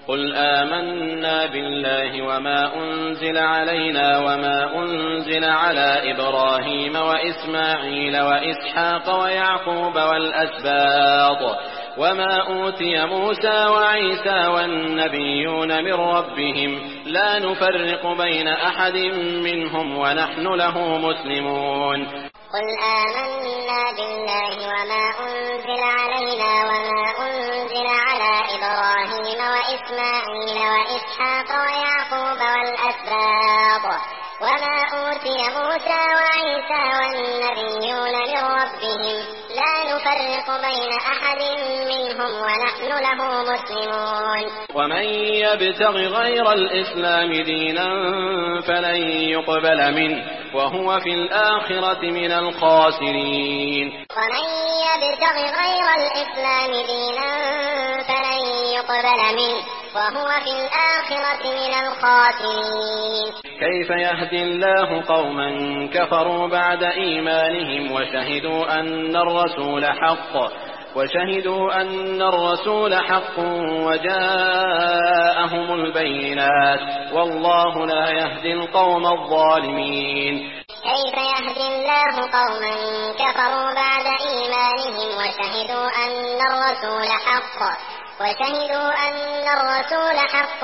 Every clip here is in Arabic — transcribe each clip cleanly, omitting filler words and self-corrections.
قل آمنا بالله وما أنزل علينا وما أنزل على إبراهيم وإسماعيل وإسحاق ويعقوب والأسباط وما أوتي موسى وعيسى والنبيون من ربهم لا نفرق بين أحد منهم ونحن له مسلمون. قل آمنا بالله وما أنزل علينا وما أنزل على إبراهيم وإسماعيل وإسحاق ويعقوب والأسباط وما أوتي موسى وعيسى والنبيون من ربهم لا نفرق بين أحد منهم ونحن له مسلمون. ومن يبتغ غير الإسلام دينا فلن يقبل منه وهو في الآخرة من الخاسرين. ومن يبتغ غير الإسلام دينا فلن يقبل منه وهو في الآخرة من الخاسرين. كيف يهدي الله قوما كفروا بعد إيمانهم وشهدوا أن الرسول حق وجاءهم البينات والله لا يهدي القوم الظالمين. كيف يهدي الله قوما كفروا بعد إيمانهم وشهدوا أن الرسول حق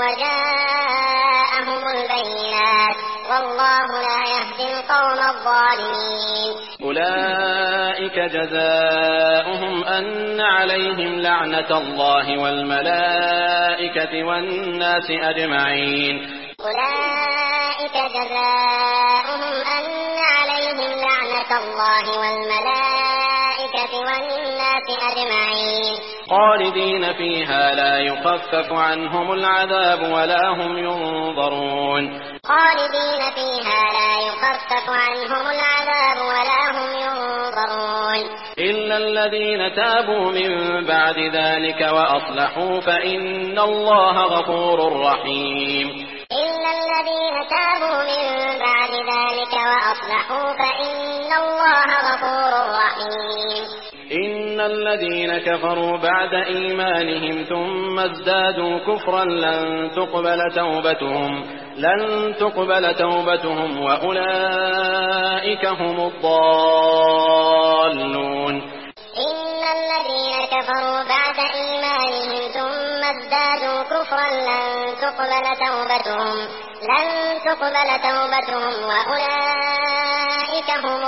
وجاءهم البينات والله لا يهدي القوم الظالمين. أولئك جزاؤهم أن عليهم لعنة الله والملائكة والناس أجمعين. أولئك جزاؤهم أن عليهم لعنة الله والملائكة والناس أجمعين. خالدين فيها لا يخفف عنهم العذاب ولا هم ينظرون. خالدين فيها لا يخفف عنهم العذاب ولا هم ينظرون. إلا الذين تابوا من بعد ذلك وأصلحوا فإن الله غفور رحيم. إلا الذين تابوا من بعد ذلك وأصلحوا فإن الله غفور رحيم. إن الذين كفروا بعد إيمانهم ثم ازدادوا كفرا لن تقبل توبتهم وأولئك هم الضالون. إن الذين كفروا بعد إيمانهم ثم ازدادوا كفرا لن تقبل توبتهم وأولئك هم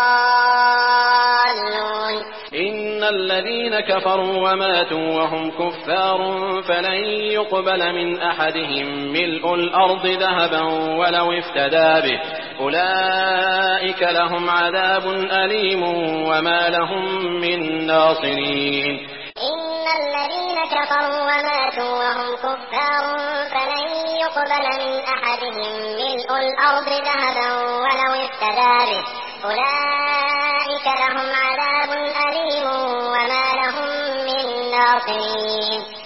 الضالون. إن الذين كفروا وماتوا وهم كفار فلن يقبل من أحدهم ملء الأرض ذهبا ولو افتدى به أولئك لهم عذاب أليم وما لهم من ناصرين. إن الذين كفروا وماتوا وهم كفار فلن يقبل من أحدهم ملء الأرض ذهبا ولو افتدى به أولئك لهم عذاب أليم وما لهم من ناصرين.